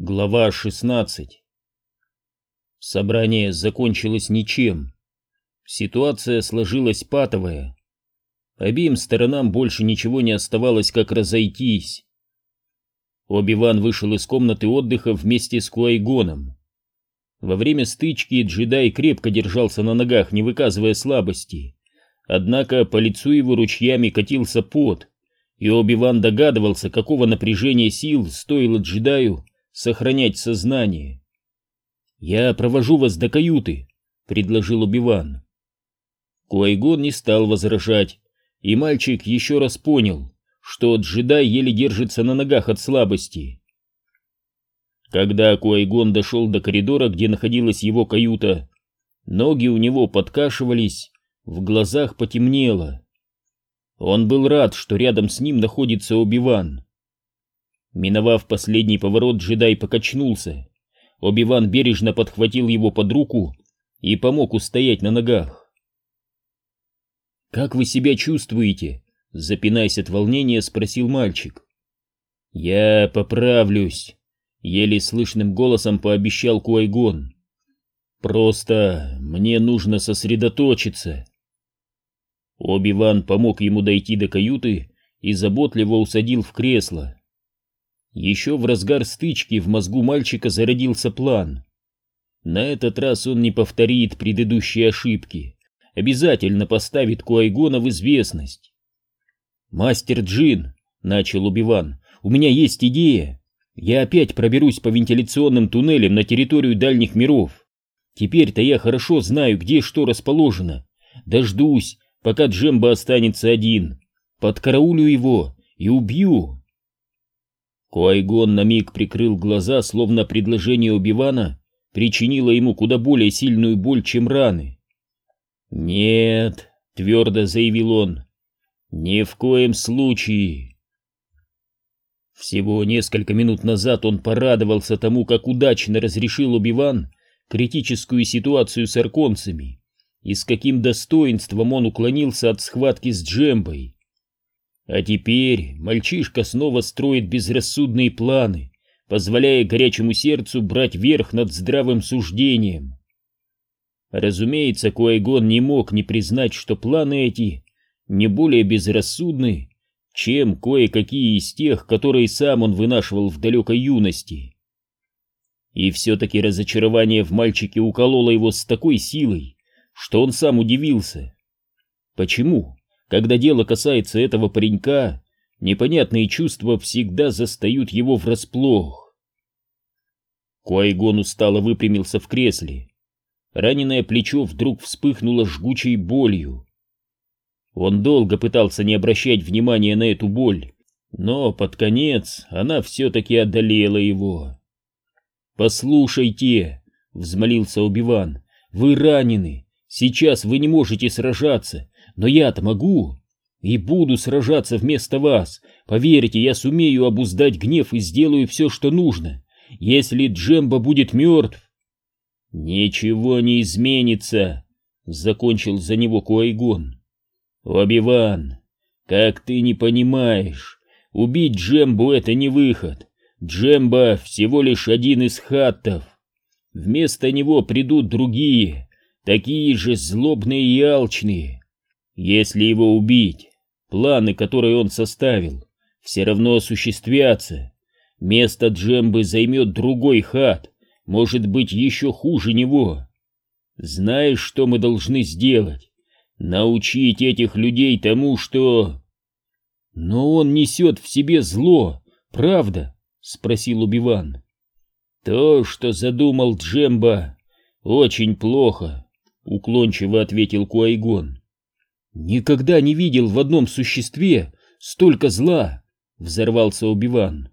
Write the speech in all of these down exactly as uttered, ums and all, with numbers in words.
Глава шестнадцать. Собрание закончилось ничем. Ситуация сложилась патовая. Обеим сторонам больше ничего не оставалось, как разойтись. Оби-Ван вышел из комнаты отдыха вместе с Куай-Гоном. Во время стычки джедай крепко держался на ногах, не выказывая слабости. Однако по лицу его ручьями катился пот, и Оби-Ван догадывался, какого напряжения сил стоило джедаю сохранять сознание. «Я провожу вас до каюты», — предложил Оби-Ван. Куай-Гон не стал возражать, и мальчик еще раз понял, что джедай еле держится на ногах от слабости. Когда Куай-Гон дошел до коридора, где находилась его каюта, ноги у него подкашивались, в глазах потемнело. Он был рад, что рядом с ним находится Оби-Ван. Миновав последний поворот, джедай покачнулся. Оби-Ван бережно подхватил его под руку и помог устоять на ногах. «Как вы себя чувствуете?» — запинаясь от волнения, спросил мальчик. «Я поправлюсь», — еле слышным голосом пообещал Куай-Гон. «Просто мне нужно сосредоточиться». Оби-Ван помог ему дойти до каюты и заботливо усадил в кресло. Еще в разгар стычки в мозгу мальчика зародился план. На этот раз он не повторит предыдущие ошибки, обязательно поставит Куай-Гона в известность. «Мастер Джин», — начал Оби-Ван, — «у меня есть идея. Я опять проберусь по вентиляционным туннелям на территорию дальних миров. Теперь-то я хорошо знаю, где что расположено. Дождусь, пока Джемба останется один, подкараулю его и убью». Куай-Гон на миг прикрыл глаза, словно предложение Оби-Вана причинило ему куда более сильную боль, чем раны. «Нет», — твердо заявил он, — «ни в коем случае». Всего несколько минут назад он порадовался тому, как удачно разрешил Оби-Ван критическую ситуацию с арконцами, и с каким достоинством он уклонился от схватки с Джембой. А теперь мальчишка снова строит безрассудные планы, позволяя горячему сердцу брать верх над здравым суждением. Разумеется, Куай-Гон не мог не признать, что планы эти не более безрассудны, чем кое-какие из тех, которые сам он вынашивал в далекой юности. И все-таки разочарование в мальчике укололо его с такой силой, что он сам удивился. Почему, когда дело касается этого паренька, непонятные чувства всегда застают его врасплох? Куай-Гон устало выпрямился в кресле. Раненое плечо вдруг вспыхнуло жгучей болью. Он долго пытался не обращать внимания на эту боль, но под конец она все-таки одолела его. «Послушайте», — взмолился Оби-Ван, — «вы ранены, сейчас вы не можете сражаться, но я-то могу и буду сражаться вместо вас. Поверьте, я сумею обуздать гнев и сделаю все, что нужно. Если Джемба будет мертв...» «Ничего не изменится», — закончил за него Куай-Гон. «Оби-Ван, как ты не понимаешь, убить Джембу — это не выход. Джемба всего лишь один из хаттов. Вместо него придут другие, такие же злобные и алчные. Если его убить, планы, которые он составил, все равно осуществятся. Место Джембы займет другой хат, может быть, еще хуже него. Знаешь, что мы должны сделать? Научить этих людей тому, что...» «Но он несет в себе зло, правда?» — спросил Оби-Ван. «То, что задумал Джемба, очень плохо», — уклончиво ответил Куай-Гон. «Никогда не видел в одном существе столько зла!» — взорвался Оби-Ван.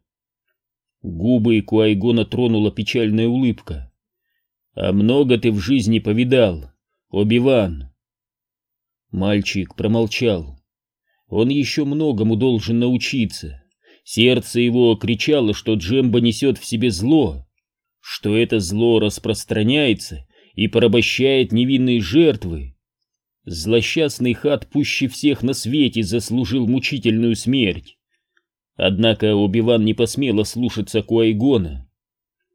Губы Куай-Гона тронула печальная улыбка. «А много ты в жизни повидал, Оби-Ван?» Мальчик промолчал. Он еще многому должен научиться. Сердце его кричало, что Джемба несет в себе зло, что это зло распространяется и порабощает невинные жертвы. Злосчастный хат пуще всех на свете заслужил мучительную смерть. Однако Оби-Ван не посмел ослушаться Куай-Гона.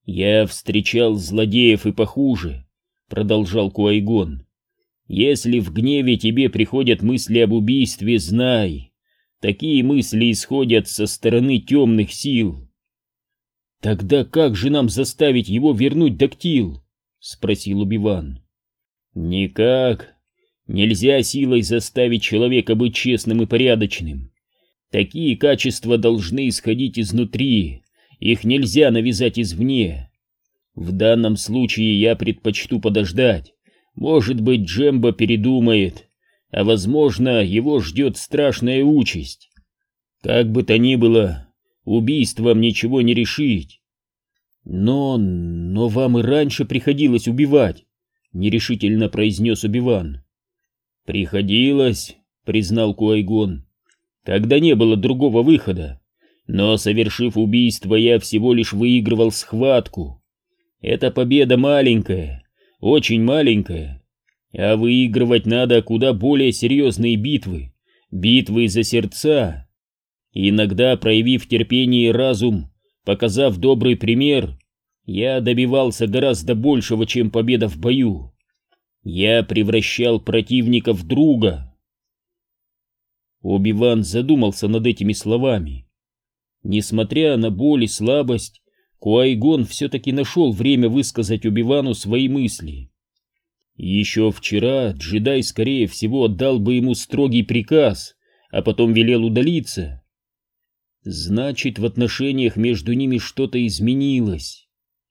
«Я встречал злодеев и похуже», — продолжал Куайгон. «Если в гневе тебе приходят мысли об убийстве, знай, такие мысли исходят со стороны темных сил». «Тогда как же нам заставить его вернуть Дактил?» — спросил Оби-Ван. «Никак. Нельзя силой заставить человека быть честным и порядочным. Такие качества должны исходить изнутри, их нельзя навязать извне. В данном случае я предпочту подождать. Может быть, Джембо передумает, а возможно, его ждет страшная участь. Как бы то ни было, убийством ничего не решить». «Но... но вам и раньше приходилось убивать», — нерешительно произнес Оби-Ван. «Приходилось», — признал Куайгон, — «когда не было другого выхода. Но, совершив убийство, я всего лишь выигрывал схватку. Эта победа маленькая, очень маленькая, а выигрывать надо куда более серьезные битвы, битвы за сердца. Иногда, проявив терпение и разум, показав добрый пример, я добивался гораздо большего, чем победа в бою. Я превращал противника в друга». Оби-Ван задумался над этими словами. Несмотря на боль и слабость, Куайгон все-таки нашел время высказать Оби-Вану свои мысли. Еще вчера джедай, скорее всего, отдал бы ему строгий приказ, а потом велел удалиться. Значит, в отношениях между ними что-то изменилось.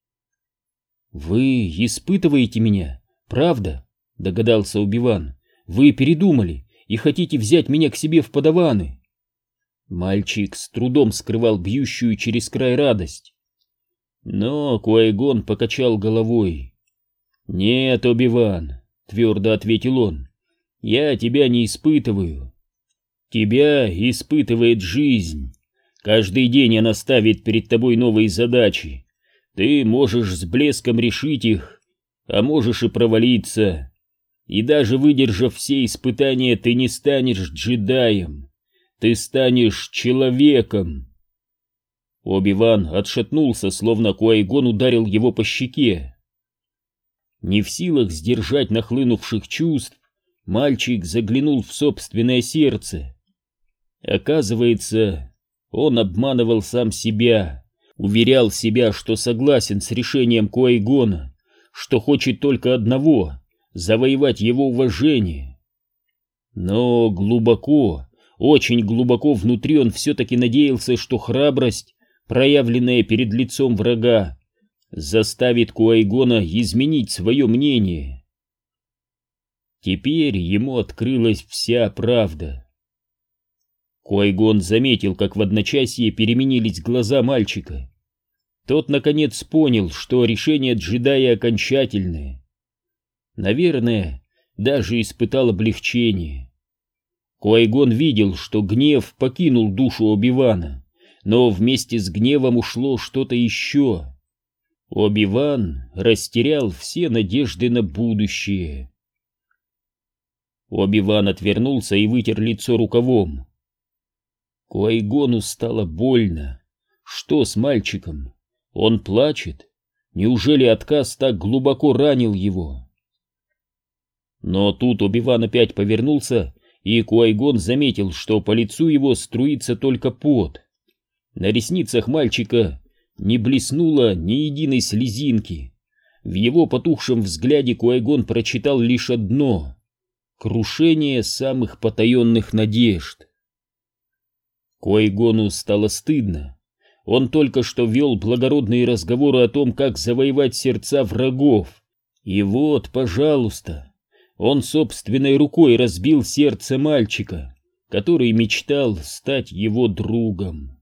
«Вы испытываете меня, правда?» — догадался Оби-Ван. «Вы передумали и хотите взять меня к себе в подаваны?» Мальчик с трудом скрывал бьющую через край радость. Но Куайгон покачал головой. «Нет, Оби-Ван», — твердо ответил он, — «я тебя не испытываю. Тебя испытывает жизнь. Каждый день она ставит перед тобой новые задачи. Ты можешь с блеском решить их, а можешь и провалиться. И даже выдержав все испытания, ты не станешь джедаем. Ты станешь человеком». Оби-Ван отшатнулся, словно Куайгон ударил его по щеке. Не в силах сдержать нахлынувших чувств, мальчик заглянул в собственное сердце. Оказывается, он обманывал сам себя, уверял себя, что согласен с решением Куайгона, что хочет только одного — завоевать его уважение. Но глубоко, очень глубоко внутри он все-таки надеялся, что храбрость, проявленная перед лицом врага, заставит Куайгона изменить свое мнение. Теперь ему открылась вся правда. Куайгон заметил, как в одночасье переменились глаза мальчика. Тот, наконец, понял, что решение джедая окончательное. Наверное, даже испытал облегчение. Куайгон видел, что гнев покинул душу Оби-Вана, но вместе с гневом ушло что-то еще. Оби-Ван растерял все надежды на будущее. Оби-Ван отвернулся и вытер лицо рукавом. Куайгону стало больно. Что с мальчиком? Он плачет? Неужели отказ так глубоко ранил его? Но тут Оби-Ван опять повернулся, и Куайгон заметил, что по лицу его струится только пот. На ресницах мальчика не блеснуло ни единой слезинки. В его потухшем взгляде Куайгон прочитал лишь одно — крушение самых потаенных надежд. Куайгону стало стыдно. Он только что вел благородные разговоры о том, как завоевать сердца врагов. И вот, пожалуйста, он собственной рукой разбил сердце мальчика, который мечтал стать его другом.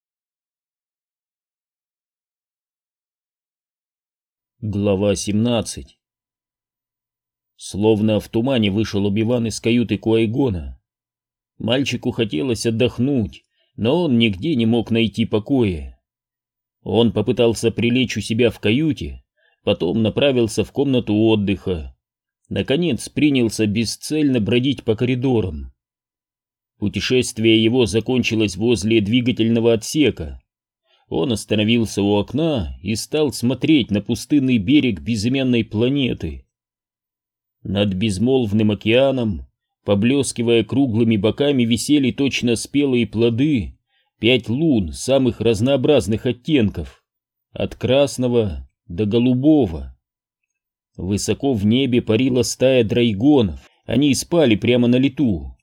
Глава семнадцать. Словно в тумане вышел Оби-Ван из каюты Куайгона. Мальчику хотелось отдохнуть, но он нигде не мог найти покоя. Он попытался прилечь у себя в каюте, потом направился в комнату отдыха. Наконец принялся бесцельно бродить по коридорам. Путешествие его закончилось возле двигательного отсека. Он остановился у окна и стал смотреть на пустынный берег безымянной планеты. Над безмолвным океаном, поблескивая круглыми боками, висели точно спелые плоды пять лун самых разнообразных оттенков, от красного до голубого. Высоко в небе парила стая драйгонов, они спали прямо на лету.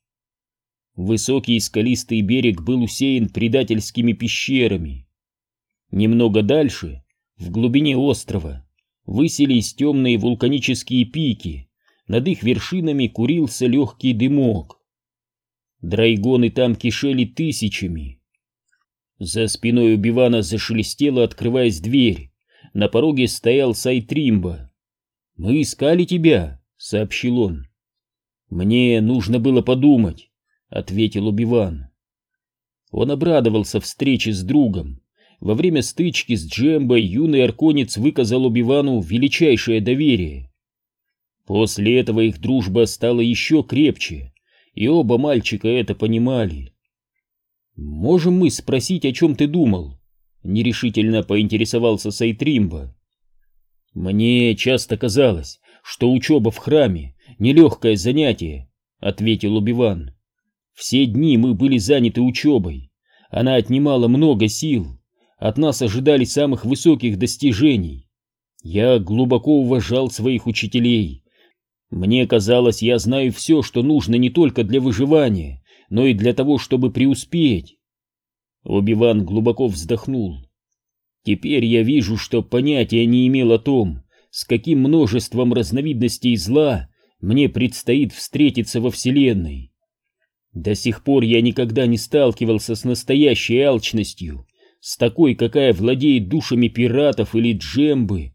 Высокий скалистый берег был усеян предательскими пещерами. Немного дальше, в глубине острова, высились темные вулканические пики, над их вершинами курился легкий дымок. Драйгоны там кишели тысячами. За спиной Оби-Вана зашелестела, открываясь дверь. На пороге стоял Сайтримба. «Мы искали тебя», — сообщил он. «Мне нужно было подумать», — ответил Оби-Ван. Он обрадовался встрече с другом. Во время стычки с Джембой юный арконец выказал Оби-Вану величайшее доверие. После этого их дружба стала еще крепче, и оба мальчика это понимали. «Можем мы спросить, о чем ты думал?» — нерешительно поинтересовался Сайтримба. «Мне часто казалось, что учеба в храме — нелегкое занятие», — ответил Оби-Ван. «Все дни мы были заняты учебой. Она отнимала много сил. От нас ожидали самых высоких достижений. Я глубоко уважал своих учителей. Мне казалось, я знаю все, что нужно не только для выживания, но и для того, чтобы преуспеть». Оби-Ван глубоко вздохнул. «Теперь я вижу, что понятия не имел о том, с каким множеством разновидностей зла мне предстоит встретиться во Вселенной. До сих пор я никогда не сталкивался с настоящей алчностью, с такой, какая владеет душами пиратов или Джембы.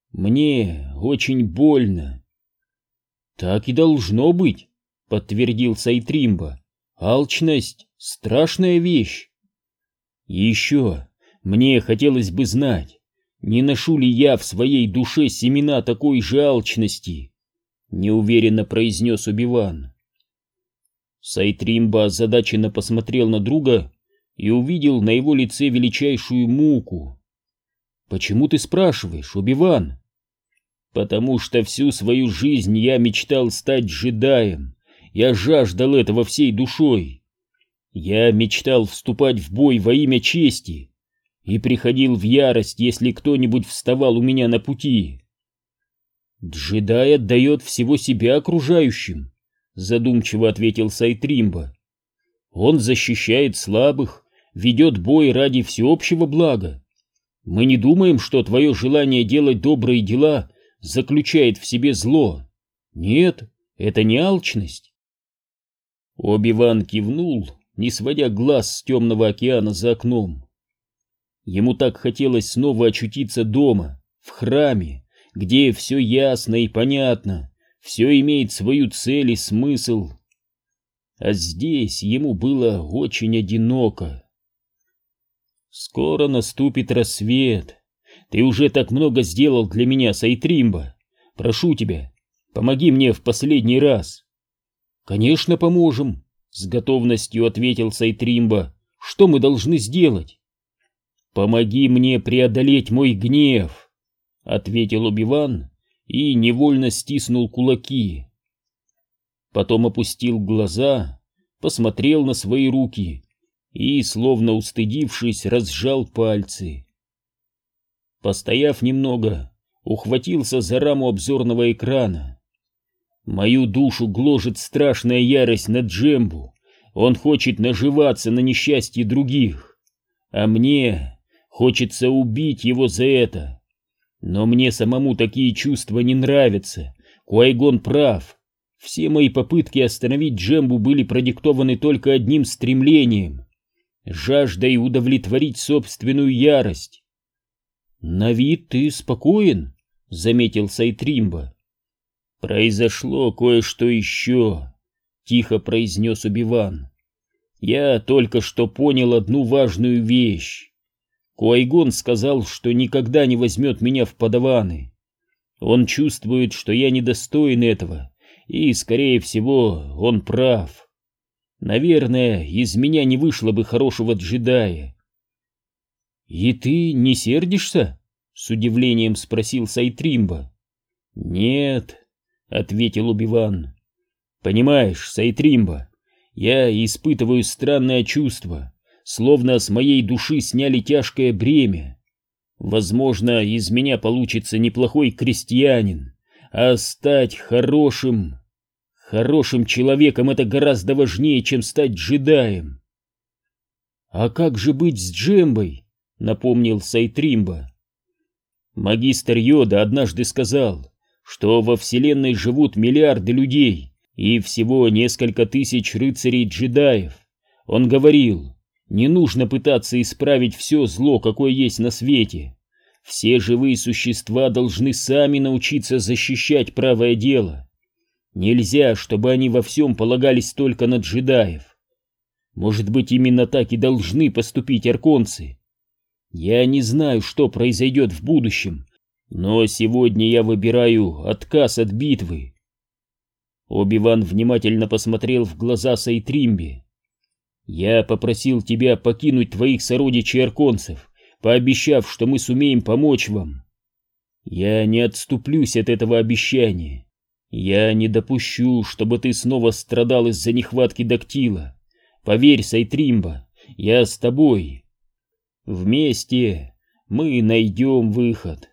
Мне очень больно». «Так и должно быть», — подтвердил Сайтримба. «Алчность — страшная вещь. И еще мне хотелось бы знать, не ношу ли я в своей душе семена такой же алчности», — неуверенно произнес Оби-Ван. Сайтримба озадаченно посмотрел на друга и увидел на его лице величайшую муку. «Почему ты спрашиваешь, Оби-Ван?» «Потому что всю свою жизнь я мечтал стать джедаем. Я жаждал этого всей душой. Я мечтал вступать в бой во имя чести и приходил в ярость, если кто-нибудь вставал у меня на пути». «Джедай отдает всего себя окружающим», — задумчиво ответил Сайтримба. «Он защищает слабых, ведет бой ради всеобщего блага. Мы не думаем, что твое желание делать добрые дела заключает в себе зло. Нет, это не алчность». Оби-Ван кивнул, не сводя глаз с темного океана за окном. Ему так хотелось снова очутиться дома, в храме, где все ясно и понятно, все имеет свою цель и смысл. А здесь ему было очень одиноко. «Скоро наступит рассвет. Ты уже так много сделал для меня, Сайтримба. Прошу тебя, помоги мне в последний раз». «Конечно, поможем», — с готовностью ответил Сайтримба. «Что мы должны сделать?» «Помоги мне преодолеть мой гнев», — ответил Оби-Ван и невольно стиснул кулаки. Потом опустил глаза, посмотрел на свои руки и, словно устыдившись, разжал пальцы. Постояв немного, ухватился за раму обзорного экрана. Мою душу гложет страшная ярость на Джембу. Он хочет наживаться на несчастье других, а мне хочется убить его за это. Но мне самому такие чувства не нравятся. Куай-Гон прав. Все мои попытки остановить Джембу были продиктованы только одним стремлением — жаждой удовлетворить собственную ярость. «На вид ты спокоен», — заметил Сайтримба. «Произошло кое-что еще», — тихо произнес Оби-Ван. «Я только что понял одну важную вещь. Куай-Гон сказал, что никогда не возьмет меня в подаваны. Он чувствует, что я недостоин этого, и, скорее всего, он прав. Наверное, из меня не вышло бы хорошего джедая». «И ты не сердишься?» — с удивлением спросил Сайтримба. «Нет», — ответил Оби-Ван. «Понимаешь, Сайтримба, я испытываю странное чувство, словно с моей души сняли тяжкое бремя. Возможно, из меня получится неплохой крестьянин, а стать хорошим... Хорошим человеком — это гораздо важнее, чем стать джедаем». «А как же быть с Джембой?» — напомнил Сайтримба. «Магистр Йода однажды сказал, что во Вселенной живут миллиарды людей и всего несколько тысяч рыцарей-джедаев. Он говорил, не нужно пытаться исправить все зло, какое есть на свете. Все живые существа должны сами научиться защищать правое дело. Нельзя, чтобы они во всем полагались только на джедаев. Может быть, именно так и должны поступить арконцы. Я не знаю, что произойдет в будущем, но сегодня я выбираю отказ от битвы». Оби-Ван внимательно посмотрел в глаза Сайтримбе. «Я попросил тебя покинуть твоих сородичей-арконцев, пообещав, что мы сумеем помочь вам. Я не отступлюсь от этого обещания. Я не допущу, чтобы ты снова страдал из-за нехватки дактила. Поверь, Сайтримба, я с тобой. Вместе мы найдем выход».